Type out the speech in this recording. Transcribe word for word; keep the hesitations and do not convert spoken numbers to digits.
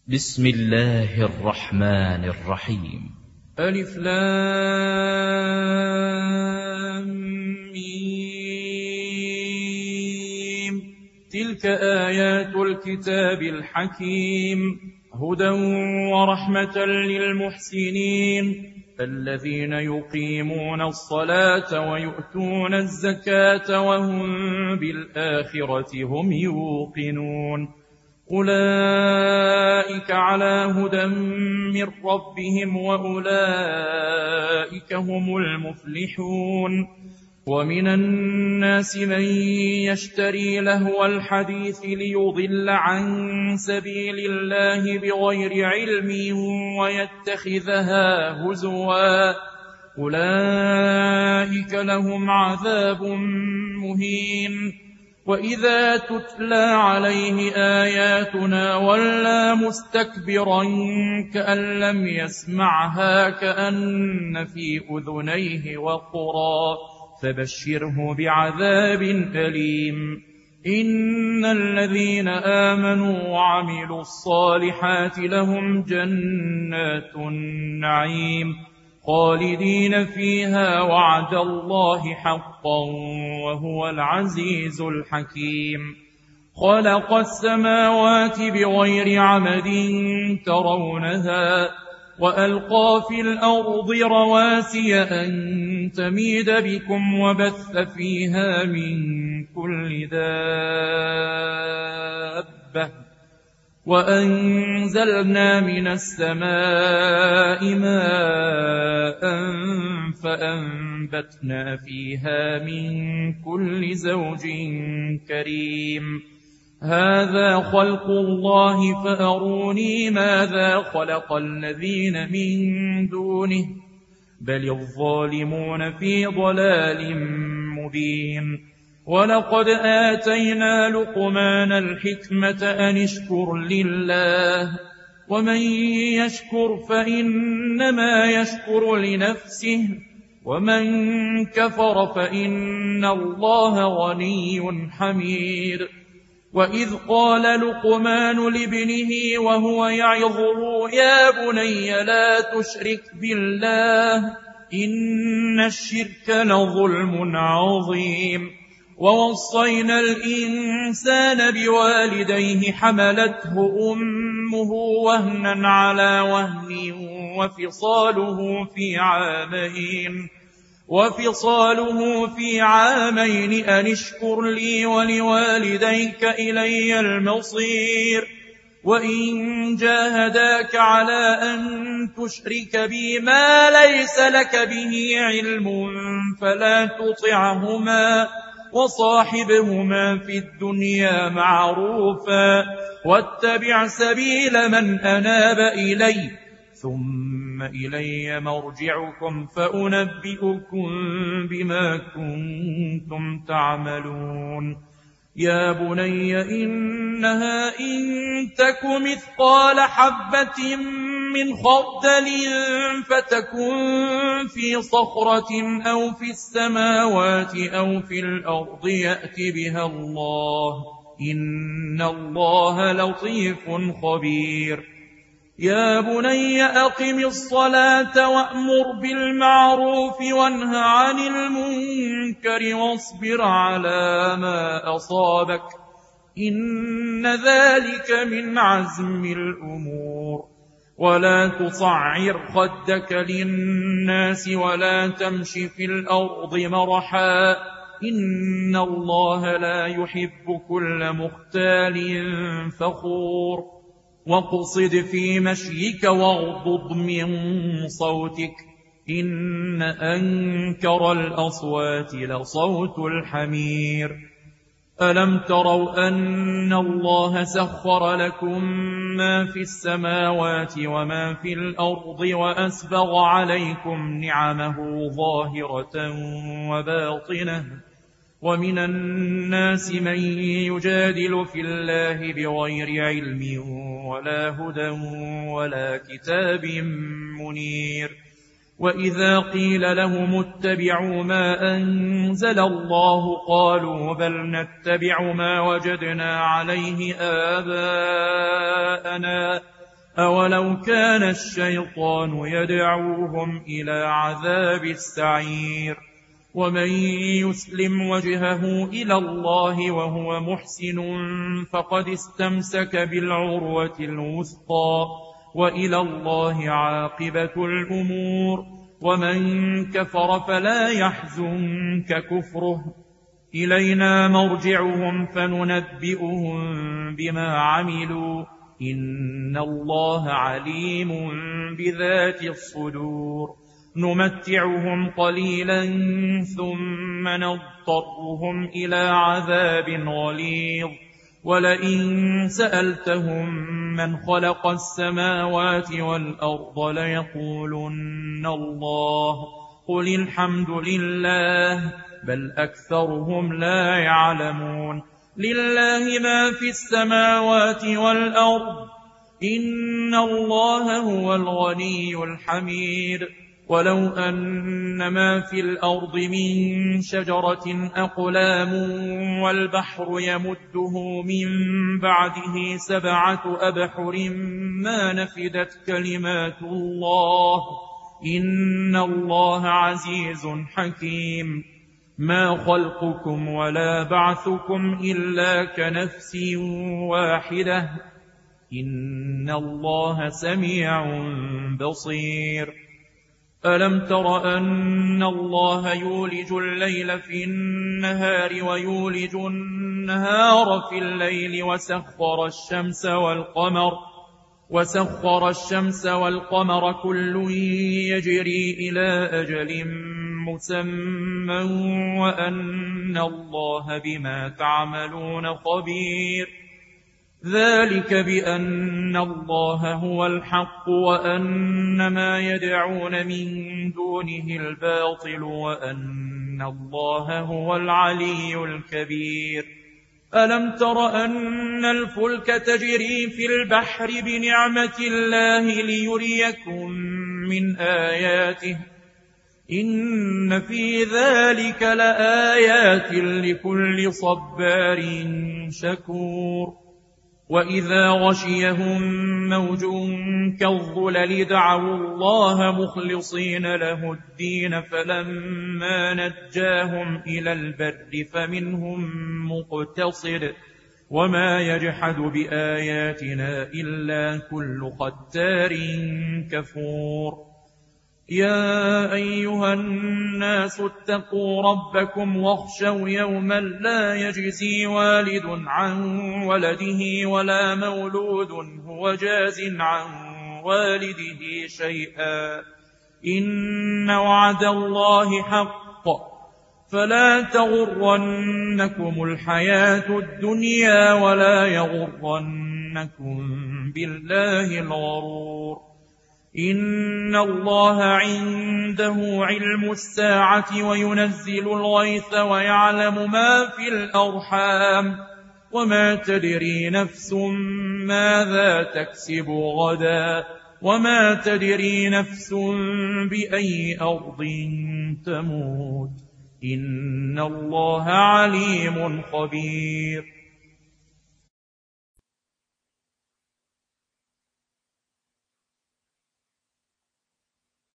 بسم الله الرحمن الرحيم. ألف لام ميم. تلك آيات الكتاب الحكيم، هدى ورحمة للمحسنين الذين يقيمون الصلاة ويؤتون الزكاة وهم بالآخرة هم يوقنون. أولئك على هدى من ربهم وأولئك هم المفلحون. ومن الناس من يشتري لهو الحديث ليضل عن سبيل الله بغير علم ويتخذها هزوا، أولئك لهم عذاب مهين. وإذا تتلى عليه آياتنا ولى مستكبرا كأن لم يسمعها كأن في أذنيه وقرا، فبشره بعذاب أليم. إن الذين آمنوا وعملوا الصالحات لهم جنات النعيم خالدين فيها، وعد الله حقا وهو العزيز الحكيم. خلق السماوات بغير عمد ترونها، وألقى في الأرض رواسي أن تميد بكم وبث فيها من كل دابة، وأنزلنا من السماء ماء فأنبتنا فيها من كل زوج كريم. هذا خلق الله فأروني ماذا خلق الذين من دونه، بل الظالمون في ضلال مبين. ولقد آتينا لقمان الحكمة أن اشكر لله، ومن يشكر فإنما يشكر لنفسه، ومن كفر فإن الله غني حميد. وإذ قال لقمان لابنه وهو يعظه يا بني لا تشرك بالله إن الشرك لظلم عظيم. ووصينا الإنسان بوالديه حملته أمه وهنا على وهن وفصاله في عامين وفصاله في عامين أن اشكر لي ولوالديك إلي المصير. وإن جاهداك على أن تشرك بي ما ليس لك به علم فلا تطعهما، وصاحبهما في الدنيا معروفا، واتبع سبيل من أناب إلي، ثم إلي مرجعكم فأنبئكم بما كنتم تعملون. يا بني إنها إن تك مثقال حبة من خردل فتكن في صخرة أو في السماوات أو في الأرض يأت بها الله، إن الله لطيف خبير. يا بني أقم الصلاة وأمر بالمعروف وانه عن المنكر واصبر على ما أصابك، إن ذلك من عزم الأمور. ولا تصعر خدك للناس ولا تمش في الأرض مرحا، إن الله لا يحب كل مختال فخور. واقصد في مشيك واغضض من صوتك، إن أنكر الأصوات لصوت الحمير. ألم تروا أن الله سخر لكم ما في السماوات وما في الأرض وأسبغ عليكم نعمه ظاهرة وباطنة، ومن الناس من يجادل في الله بغير علم ولا هدى ولا كتاب منير. وإذا قيل لهم اتبعوا ما أنزل الله قالوا بل نتبع ما وجدنا عليه آباءنا أولو كان الشيطان يدعوهم إلى عذاب السعير ومن يسلم وجهه إلى الله وهو محسن فقد استمسك بالعروة الوثقى وإلى الله عاقبة الأمور ومن كفر فلا يحزنك كفره إلينا مرجعهم فننبئهم بما عملوا إن الله عليم بذات الصدور نمتعهم قليلا ثم نضطرهم إلى عذاب غليظ ولئن سألتهم من خلق السماوات والأرض ليقولن الله قل الحمد لله بل أكثرهم لا يعلمون لله ما في السماوات والأرض إن الله هو الغني الحميد ولو أن ما في الأرض من شجرة أقلام والبحر يمده من بعده سبعة أبحر ما نفدت كلمات الله إن الله عزيز حكيم ما خلقكم ولا بعثكم إلا كنفس واحدة إن الله سميع بصير ألم تر أن الله يولج الليل في النهار ويولج النهار في الليل وسخر الشمس والقمر وسخر الشمس والقمر كل يجري إلى أجل مسمى وأن الله بما تعملون خبير ذلك بأن الله هو الحق وأن ما يدعون من دونه الباطل وأن الله هو العلي الكبير ألم تر أن الفلك تجري في البحر بنعمة الله ليريكم من آياته إن في ذلك لآيات لكل صبار شكور وإذا غشيهم موج كالظلل دعوا الله مخلصين له الدين فلما نجاهم إلى البر فمنهم مقتصد وما يجحد بآياتنا إلا كل ختار كفور يا أيها الناس اتقوا ربكم واخشوا يوما لا يجزي والد عن ولده ولا مولود هو جاز عن والده شيئا إن وعد الله حق فلا تغرنكم الحياة الدنيا ولا يغرنكم بالله الغرور إن الله عنده علم الساعة وينزل الغيث ويعلم ما في الأرحام وما تدري نفس ماذا تكسب غدا وما تدري نفس بأي أرض تموت إن الله عليم خبير